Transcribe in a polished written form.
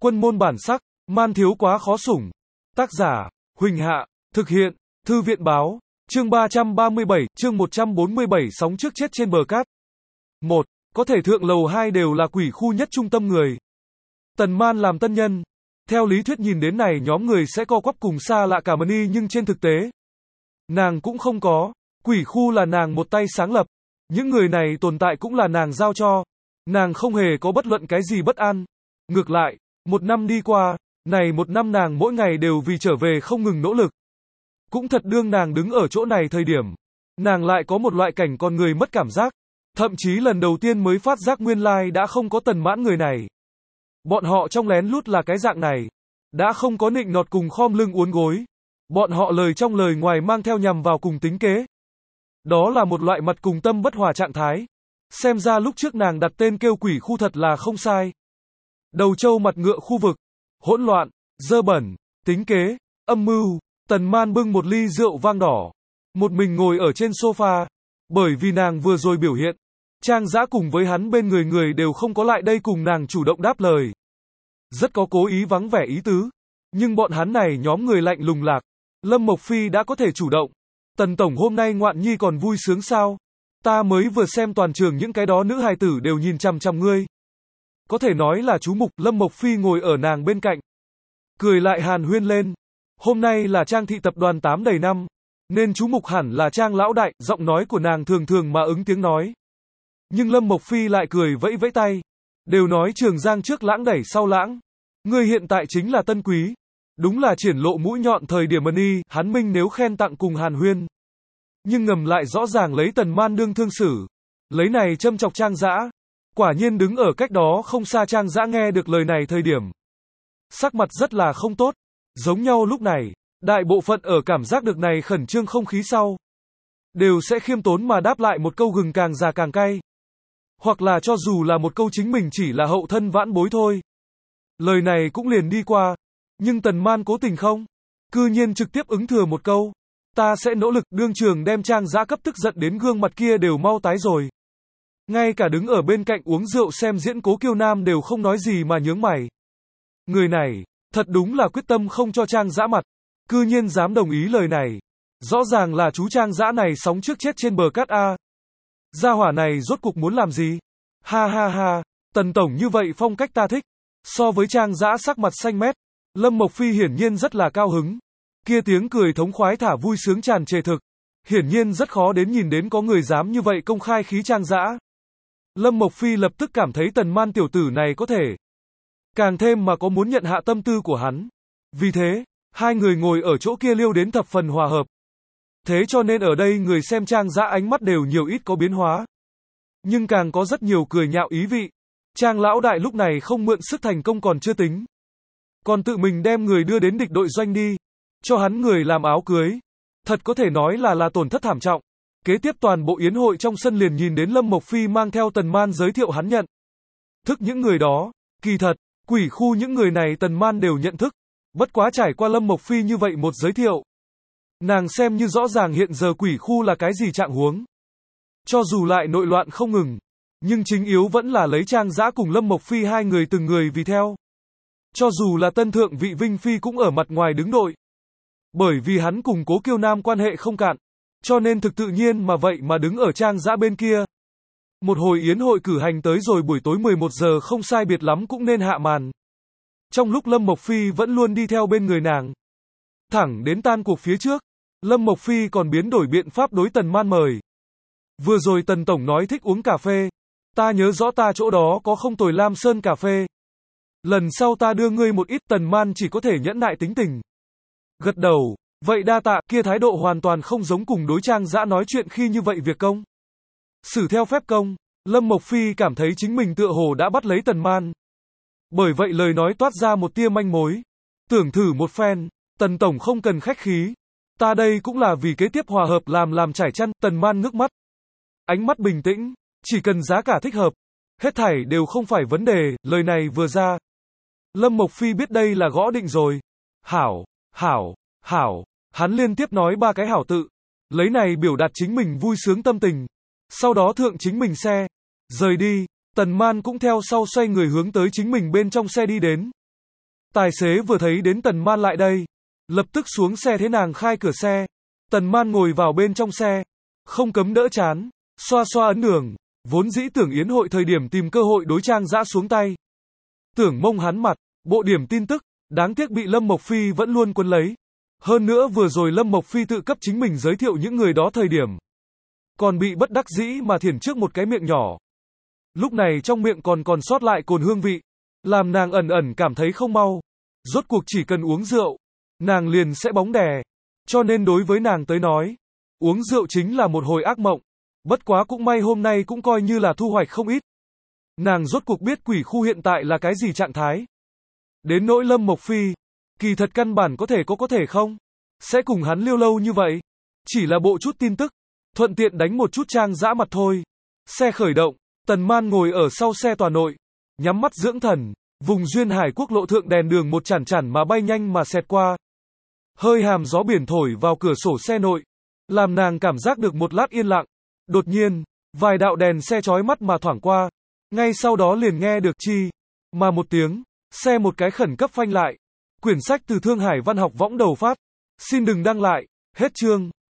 Quân môn bản sắc, man thiếu quá khó sủng. Tác giả, Huỳnh Hạ, thực hiện, Thư viện báo, chương 337, chương 147 sóng trước chết trên bờ cát. 1. Có thể thượng lầu 2 đều là quỷ khu nhất trung tâm người. Tần Man làm tân nhân. Theo lý thuyết nhìn đến này nhóm người sẽ co quắp cùng xa lạ cả Mani, nhưng trên thực tế, nàng cũng không có. Quỷ khu là nàng một tay sáng lập. Những người này tồn tại cũng là nàng giao cho. Nàng không hề có bất luận cái gì bất an. Ngược lại, một năm đi qua, này một năm nàng mỗi ngày đều vì trở về không ngừng nỗ lực. Cũng thật đương nàng đứng ở chỗ này thời điểm, nàng lại có một loại cảnh con người mất cảm giác. Thậm chí lần đầu tiên mới phát giác nguyên lai đã không có Tần Mãn người này. Bọn họ trong lén lút là cái dạng này. Đã không có nịnh nọt cùng khom lưng uốn gối. Bọn họ lời trong lời ngoài mang theo nhằm vào cùng tính kế. Đó là một loại mặt cùng tâm bất hòa trạng thái. Xem ra lúc trước nàng đặt tên kêu quỷ khu thật là không sai. Đầu trâu mặt ngựa khu vực. Hỗn loạn, dơ bẩn, tính kế, âm mưu. Tần Man bưng một ly rượu vang đỏ. Một mình ngồi ở trên sofa. Bởi vì nàng vừa rồi biểu hiện, Trang Dã cùng với hắn bên người đều không có lại đây cùng nàng chủ động đáp lời. Rất có cố ý vắng vẻ ý tứ. Nhưng bọn hắn này nhóm người lạnh lùng lạc. Lâm Mộc Phi đã có thể chủ động. Tần Tổng hôm nay ngoạn nhi còn vui sướng sao? Ta mới vừa xem toàn trường những cái đó nữ hài tử đều nhìn chằm chằm ngươi. Có thể nói là chú mục. Lâm Mộc Phi ngồi ở nàng bên cạnh. Cười lại hàn huyên lên. Hôm nay là Trang thị tập đoàn 8 đầy năm. Nên chú mục hẳn là Trang lão đại. Giọng nói của nàng thường thường mà ứng tiếng nói. Nhưng Lâm Mộc Phi lại cười vẫy vẫy tay. Đều nói Trường Giang trước lãng đẩy sau lãng. Ngươi hiện tại chính là tân quý. Đúng là triển lộ mũi nhọn thời điểm Mani. Hắn minh nếu khen tặng cùng hàn huyên. Nhưng ngầm lại rõ ràng lấy Tần Man đương thương xử. Lấy này châm chọc Trang Dã. Quả nhiên đứng ở cách đó không xa Trang Dã nghe được lời này thời điểm. Sắc mặt rất là không tốt. Giống nhau lúc này, đại bộ phận ở cảm giác được này khẩn trương không khí sau. Đều sẽ khiêm tốn mà đáp lại một câu gừng càng già càng cay. Hoặc là cho dù là một câu chính mình chỉ là hậu thân vãn bối thôi. Lời này cũng liền đi qua. Nhưng Tần Man cố tình không. Cư nhiên trực tiếp ứng thừa một câu. Ta sẽ nỗ lực. Đương trường đem Trang Dã cấp tức giận đến gương mặt kia đều mau tái rồi. Ngay cả đứng ở bên cạnh uống rượu xem diễn Cố Kiêu Nam đều không nói gì mà nhướng mày. Người này, thật đúng là quyết tâm không cho Trang Dã mặt. Cư nhiên dám đồng ý lời này. Rõ ràng là chú Trang Dã này sóng trước chết trên bờ cát A. Gia hỏa này rốt cuộc muốn làm gì? Ha ha ha, Tần Tổng như vậy phong cách ta thích. So với Trang Dã sắc mặt xanh mét, Lâm Mộc Phi hiển nhiên rất là cao hứng. Kia tiếng cười thống khoái thả vui sướng tràn trề thực. Hiển nhiên rất khó đến nhìn đến có người dám như vậy công khai khí Trang Dã. Lâm Mộc Phi lập tức cảm thấy Tần Man tiểu tử này có thể. Càng thêm mà có muốn nhận hạ tâm tư của hắn. Vì thế, hai người ngồi ở chỗ kia liêu đến thập phần hòa hợp. Thế cho nên ở đây người xem Trang Dã ánh mắt đều nhiều ít có biến hóa. Nhưng càng có rất nhiều cười nhạo ý vị. Trang lão đại lúc này không mượn sức thành công còn chưa tính. Còn tự mình đem người đưa đến địch đội doanh đi. Cho hắn người làm áo cưới. Thật có thể nói là tổn thất thảm trọng. Kế tiếp toàn bộ yến hội trong sân liền nhìn đến Lâm Mộc Phi mang theo Tần Man giới thiệu hắn nhận thức những người đó. Kỳ thật, quỷ khu những người này Tần Man đều nhận thức. Bất quá trải qua Lâm Mộc Phi như vậy một giới thiệu. Nàng xem như rõ ràng hiện giờ quỷ khu là cái gì trạng huống. Cho dù lại nội loạn không ngừng. Nhưng chính yếu vẫn là lấy Trang Dã cùng Lâm Mộc Phi hai người từng người vì theo. Cho dù là tân thượng vị Vinh Phi cũng ở mặt ngoài đứng đội. Bởi vì hắn cùng Cố Kiêu Nam quan hệ không cạn. Cho nên thực tự nhiên mà vậy mà đứng ở Trang Dã bên kia. Một hồi yến hội cử hành tới rồi buổi tối 11 giờ không sai biệt lắm cũng nên hạ màn. Trong lúc Lâm Mộc Phi vẫn luôn đi theo bên người nàng. Thẳng đến tan cuộc phía trước, Lâm Mộc Phi còn biến đổi biện pháp đối Tần Man mời. Vừa rồi Tần Tổng nói thích uống cà phê. Ta nhớ rõ ta chỗ đó có không tồi Lam Sơn cà phê. Lần sau ta đưa ngươi một ít. Tần Man chỉ có thể nhẫn nại tính tình. Gật đầu, vậy đa tạ. Kia thái độ hoàn toàn không giống cùng đối Trang Dã nói chuyện khi như vậy việc công. Xử theo phép công, Lâm Mộc Phi cảm thấy chính mình tựa hồ đã bắt lấy Tần Man. Bởi vậy lời nói toát ra một tia manh mối. Tưởng thử một phen, Tần Tổng không cần khách khí. Ta đây cũng là vì kế tiếp hòa hợp làm trải chăn. Tần Man ngước mắt. Ánh mắt bình tĩnh, chỉ cần giá cả thích hợp. Hết thảy đều không phải vấn đề. Lời này vừa ra. Lâm Mộc Phi biết đây là gõ định rồi. Hảo, hảo, hảo. Hắn liên tiếp nói 3 cái hảo tự. Lấy này biểu đạt chính mình vui sướng tâm tình. Sau đó thượng chính mình xe. Rời đi. Tần Man cũng theo sau xoay người hướng tới chính mình bên trong xe đi đến. Tài xế vừa thấy đến Tần Man lại đây, lập tức xuống xe thế nàng khai cửa xe. Tần Man ngồi vào bên trong xe, không cấm đỡ chán, xoa xoa ấn đường, vốn dĩ tưởng Yến hội thời điểm tìm cơ hội đối Trang Dã xuống tay. Tưởng mông hắn mặt, bộ điểm tin tức, đáng tiếc bị Lâm Mộc Phi vẫn luôn quấn lấy. Hơn nữa vừa rồi Lâm Mộc Phi tự cấp chính mình giới thiệu những người đó thời điểm, còn bị bất đắc dĩ mà thiển trước một cái miệng nhỏ. Lúc này trong miệng còn sót lại cồn hương vị, làm nàng ẩn ẩn cảm thấy không mau. Rốt cuộc chỉ cần uống rượu, nàng liền sẽ bóng đè. Cho nên đối với nàng tới nói, uống rượu chính là một hồi ác mộng. Bất quá cũng may hôm nay cũng coi như là thu hoạch không ít. Nàng rốt cuộc biết quỷ khu hiện tại là cái gì trạng thái. Đến nỗi Lâm Mộc Phi, kỳ thật căn bản có thể không, sẽ cùng hắn liêu lâu như vậy. Chỉ là bộ chút tin tức, thuận tiện đánh một chút Trang Dã mặt thôi. Xe khởi động, Tần Man ngồi ở sau xe tòa nội, nhắm mắt dưỡng thần, vùng duyên hải quốc lộ thượng đèn đường một chản chản mà bay nhanh mà xẹt qua. Hơi hàm gió biển thổi vào cửa sổ xe nội, làm nàng cảm giác được một lát yên lặng. Đột nhiên, vài đạo đèn xe chói mắt mà thoảng qua, ngay sau đó liền nghe được chi mà một tiếng, xe một cái khẩn cấp phanh lại. Quyển sách từ Thương Hải Văn học võng đầu phát. Xin đừng đăng lại, hết chương.